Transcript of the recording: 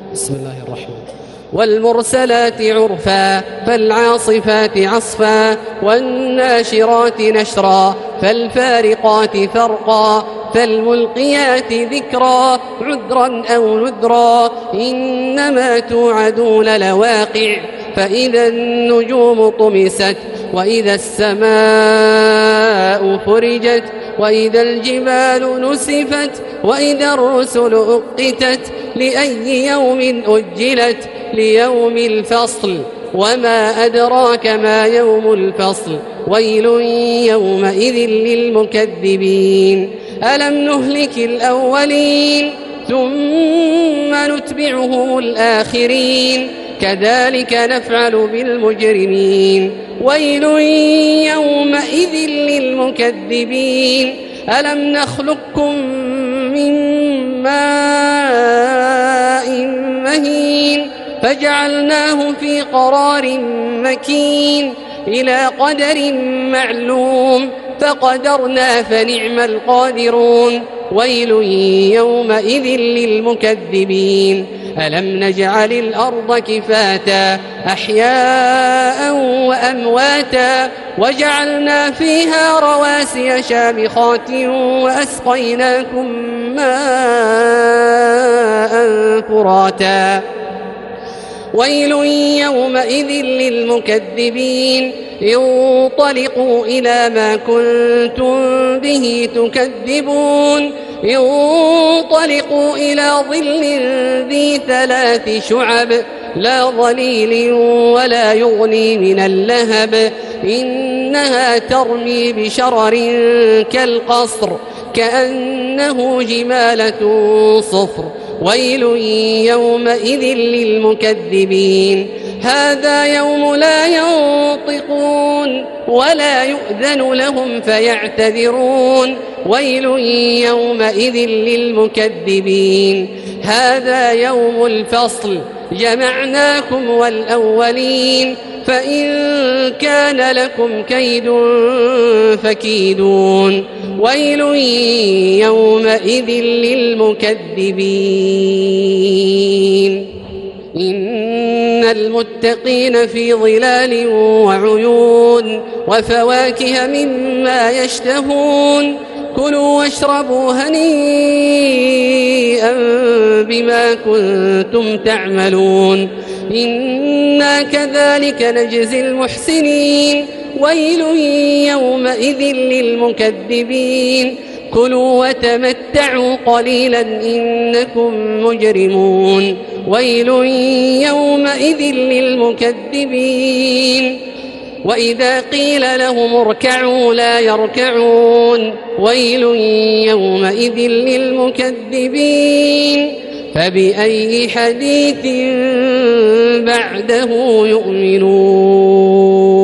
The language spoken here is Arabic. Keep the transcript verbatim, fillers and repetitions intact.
بسم الله الرحمن والمرسلات عرفا فالعاصفات عصفا والناشرات نشرا فالفارقات فرقا فالملقيات ذكرا عذرا أو نذرا إنما توعدون لواقع فإذا النجوم طمست وإذا السماء فرجت وإذا الجبال نسفت وإذا الرسل أقتت لأي يوم أجلت ليوم الفصل وما أدراك ما يوم الفصل ويل يومئذ للمكذبين ألم نهلك الأولين ثم نتبعهم الآخرين كذلك نفعل بالمجرمين ويل يومئذ للمكذبين ألم نخلقكم من ماء مهين فجعلناه في قرار مكين إلى قدر معلوم فقدرنا فنعم القادرون ويل يومئذ للمكذبين ألم نجعل الأرض كفاتا أحياء وأمواتا وجعلنا فيها رواسي شامخات وأسقيناكم ماء فراتا ويل يومئذ للمكذبين انطلقوا إلى ما كنتم به تكذبون انطلقوا إلى ظل ذي ثلاث شعب لا ظليل ولا يغني من اللهب إنها ترمي بشرر كالقصر كأنه جمالة صفر ويل يومئذ للمكذبين هذا يوم لا ينطقون ولا يؤذن لهم فيعتذرون ويل يومئذ للمكذبين هذا يوم الفصل جمعناكم والأولين فإن كان لكم كيد فكيدون ويل يومئذ للمكذبين إن المتقين في ظلال وعيون وفواكه مما يشتهون كلوا واشربوا هنيئا بما كنتم تعملون إنا كذلك نجزي المحسنين ويل يومئذ للمكذبين كلوا وتمتعوا قليلا إنكم مجرمون ويل يومئذ للمكذبين وإذا قيل لهم اركعوا لا يركعون ويل يومئذ للمكذبين فبأي حديث بعده يؤمنون.